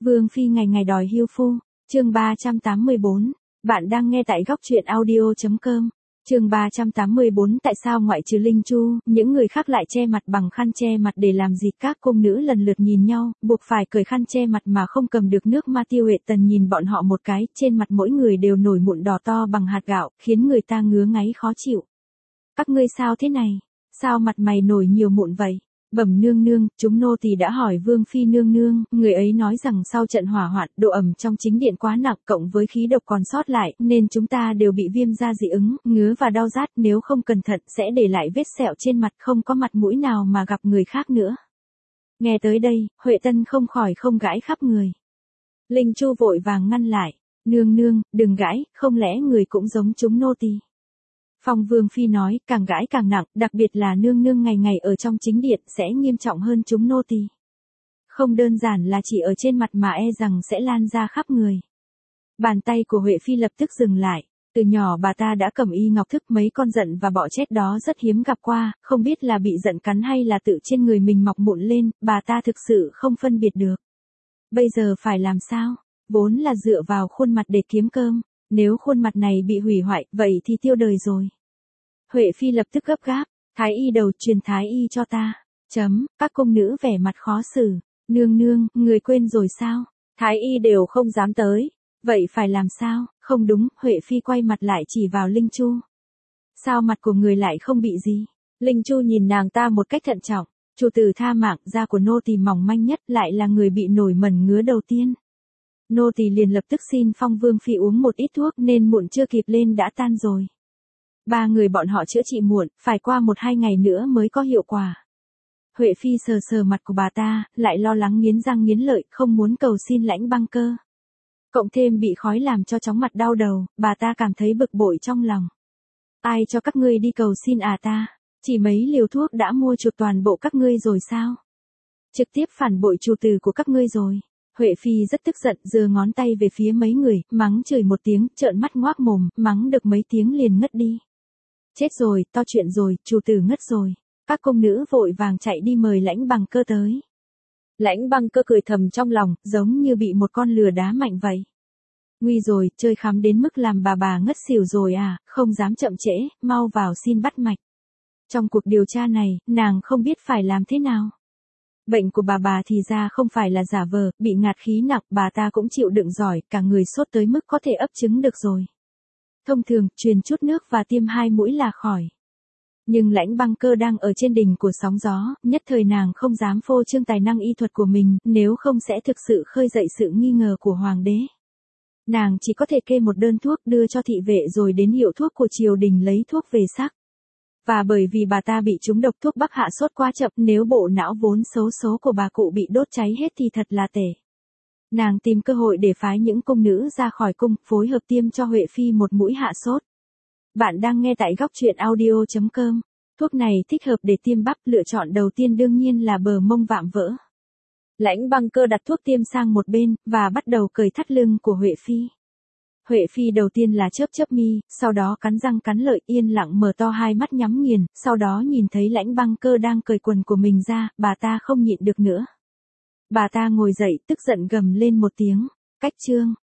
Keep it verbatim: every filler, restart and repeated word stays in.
Vương phi ngày ngày đòi hưu phu, chương ba trăm tám mươi bốn. Bạn đang nghe tại góc truyện audio chấm com. Chương ba trăm tám mươi bốn. Tại sao ngoại trừ Linh Chu, những người khác lại che mặt bằng khăn che mặt để làm gì? Các cung nữ lần lượt nhìn nhau, buộc phải cởi khăn che mặt mà không cầm được nước. Ma Tiêu Huệ Tần nhìn bọn họ một cái, trên mặt mỗi người đều nổi mụn đỏ to bằng hạt gạo, khiến người ta ngứa ngáy khó chịu. Các ngươi sao thế này? Sao mặt mày nổi nhiều mụn vậy? Bẩm nương nương, chúng nô tỳ đã hỏi Vương phi nương nương, người ấy nói rằng sau trận hỏa hoạn, độ ẩm trong chính điện quá nặng cộng với khí độc còn sót lại, nên chúng ta đều bị viêm da dị ứng, ngứa và đau rát, nếu không cẩn thận sẽ để lại vết sẹo trên mặt, không có mặt mũi nào mà gặp người khác nữa. Nghe tới đây, Huệ Tân không khỏi không gãi khắp người. Linh Chu vội vàng ngăn lại, nương nương, đừng gãi, không lẽ người cũng giống chúng nô tỳ? Phong Vương phi nói, càng gãi càng nặng, đặc biệt là nương nương ngày ngày ở trong chính điện sẽ nghiêm trọng hơn chúng nô tỳ. Không đơn giản là chỉ ở trên mặt mà e rằng sẽ lan ra khắp người. Bàn tay của Huệ phi lập tức dừng lại. Từ nhỏ bà ta đã cầm y ngọc thức, mấy con giận và bọ chết đó rất hiếm gặp qua, không biết là bị giận cắn hay là tự trên người mình mọc mụn lên, bà ta thực sự không phân biệt được. Bây giờ phải làm sao? Vốn là dựa vào khuôn mặt để kiếm cơm. Nếu khuôn mặt này bị hủy hoại, vậy thì tiêu đời rồi. Huệ phi lập tức gấp gáp, thái y đầu truyền thái y cho ta. Chấm, các cung nữ vẻ mặt khó xử. Nương nương, người quên rồi sao? Thái y đều không dám tới. Vậy phải làm sao? Không đúng, Huệ phi quay mặt lại chỉ vào Linh Chu. Sao mặt của người lại không bị gì? Linh Chu nhìn nàng ta một cách thận trọng. Chủ tử tha mạng, da của nô tỳ mỏng manh nhất, lại là người bị nổi mẩn ngứa đầu tiên. Nô tỳ liền lập tức xin Phong Vương phi uống một ít thuốc, nên mụn chưa kịp lên đã tan rồi. Ba người bọn họ chữa trị muộn, phải qua một hai ngày nữa mới có hiệu quả. Huệ phi sờ sờ mặt của bà ta, lại lo lắng nghiến răng nghiến lợi, không muốn cầu xin Lãnh Băng Cơ. Cộng thêm bị khói làm cho chóng mặt đau đầu, bà ta cảm thấy bực bội trong lòng. Ai cho các ngươi đi cầu xin à ta? Chỉ mấy liều thuốc đã mua chuộc toàn bộ các ngươi rồi sao? Trực tiếp phản bội chủ tử của các ngươi rồi. Huệ phi rất tức giận, giơ ngón tay về phía mấy người, mắng chửi một tiếng, trợn mắt ngoác mồm, mắng được mấy tiếng liền ngất đi. Chết rồi, to chuyện rồi, chủ tử ngất rồi. Các cung nữ vội vàng chạy đi mời Lãnh Băng Cơ tới. Lãnh Băng Cơ cười thầm trong lòng, giống như bị một con lừa đá mạnh vậy. Nguy rồi, chơi khắm đến mức làm bà bà ngất xỉu rồi à, không dám chậm trễ, mau vào xin bắt mạch. Trong cuộc điều tra này, nàng không biết phải làm thế nào. Bệnh của bà bà thì ra không phải là giả vờ, bị ngạt khí nặng, bà ta cũng chịu đựng giỏi, cả người sốt tới mức có thể ấp trứng được rồi. Thông thường, truyền chút nước và tiêm hai mũi là khỏi. Nhưng Lãnh Băng Cơ đang ở trên đỉnh của sóng gió, nhất thời nàng không dám phô trương tài năng y thuật của mình, nếu không sẽ thực sự khơi dậy sự nghi ngờ của hoàng đế. Nàng chỉ có thể kê một đơn thuốc đưa cho thị vệ rồi đến hiệu thuốc của triều đình lấy thuốc về sắc. Và bởi vì bà ta bị trúng độc thuốc bắc hạ sốt quá chậm, nếu bộ não vốn xấu số của bà cụ bị đốt cháy hết thì thật là tệ. Nàng tìm cơ hội để phái những cung nữ ra khỏi cung, phối hợp tiêm cho Huệ phi một mũi hạ sốt. Bạn đang nghe tại góc truyện audio chấm com. Thuốc này thích hợp để tiêm bắp, lựa chọn đầu tiên đương nhiên là bờ mông vạm vỡ. Lãnh Băng Cơ đặt thuốc tiêm sang một bên, và bắt đầu cởi thắt lưng của Huệ phi. Huệ phi đầu tiên là chớp chớp mi, sau đó cắn răng cắn lợi, yên lặng mở to hai mắt nhắm nghiền, sau đó nhìn thấy Lãnh Băng Cơ đang cởi quần của mình ra, bà ta không nhịn được nữa. Bà ta ngồi dậy, tức giận gầm lên một tiếng, cách chương,